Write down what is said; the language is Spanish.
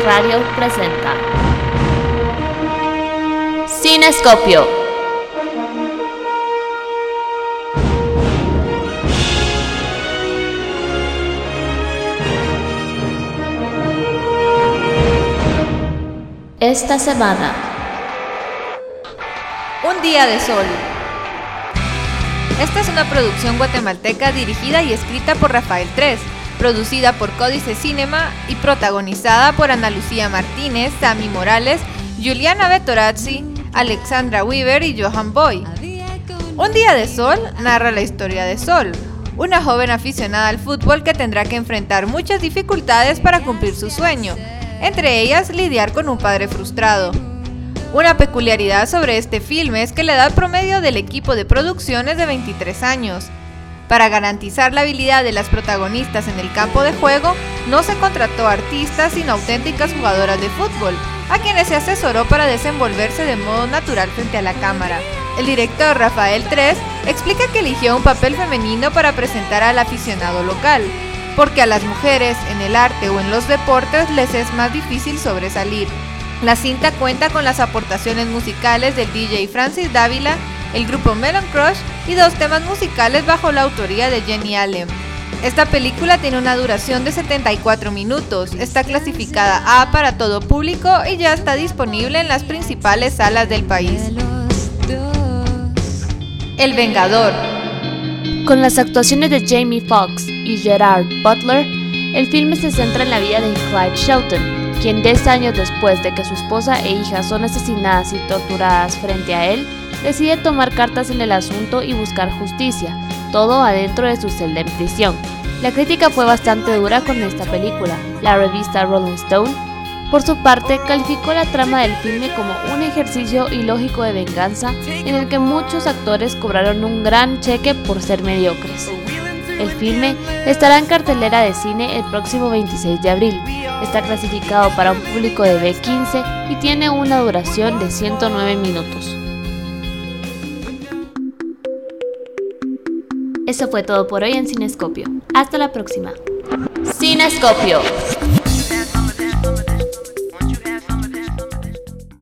Radio presenta Cinescopio. Esta semana, Un día de sol. Esta es una producción guatemalteca dirigida y escrita por Rafael Tres, producida por Códice Cinema y protagonizada por Ana Lucía Martínez, Sammy Morales, Juliana Bettorazzi, Alexandra Weaver y Johan Boy. Un día de sol narra la historia de Sol, una joven aficionada al fútbol que tendrá que enfrentar muchas dificultades para cumplir su sueño, entre ellas lidiar con un padre frustrado. Una peculiaridad sobre este filme es que la edad promedio del equipo de producción es de 23 años. Para garantizar la habilidad de las protagonistas en el campo de juego, no se contrató a artistas sino auténticas jugadoras de fútbol, a quienes se asesoró para desenvolverse de modo natural frente a la cámara. El director Rafael Tres explica que eligió un papel femenino para presentar al aficionado local, porque a las mujeres en el arte o en los deportes les es más difícil sobresalir. La cinta cuenta con las aportaciones musicales del DJ Francis Dávila, el grupo Melon Crush y 2 temas musicales bajo la autoría de Jenny Allen. Esta película tiene una duración de 74 minutos, está clasificada A para todo público y ya está disponible en las principales salas del país. El Vengador. Con las actuaciones de Jamie Foxx y Gerard Butler, el filme se centra en la vida de Clyde Shelton, quien 10 años después de que su esposa e hija son asesinadas y torturadas frente a él, decide tomar cartas en el asunto y buscar justicia, todo adentro de su celda en prisión. La crítica fue bastante dura con esta película. La revista Rolling Stone, por su parte, calificó la trama del filme como un ejercicio ilógico de venganza en el que muchos actores cobraron un gran cheque por ser mediocres. El filme estará en cartelera de cine el próximo 26 de abril. Está clasificado para un público de B15 y tiene una duración de 109 minutos. Eso fue todo por hoy en Cinescopio. Hasta la próxima. Cinescopio.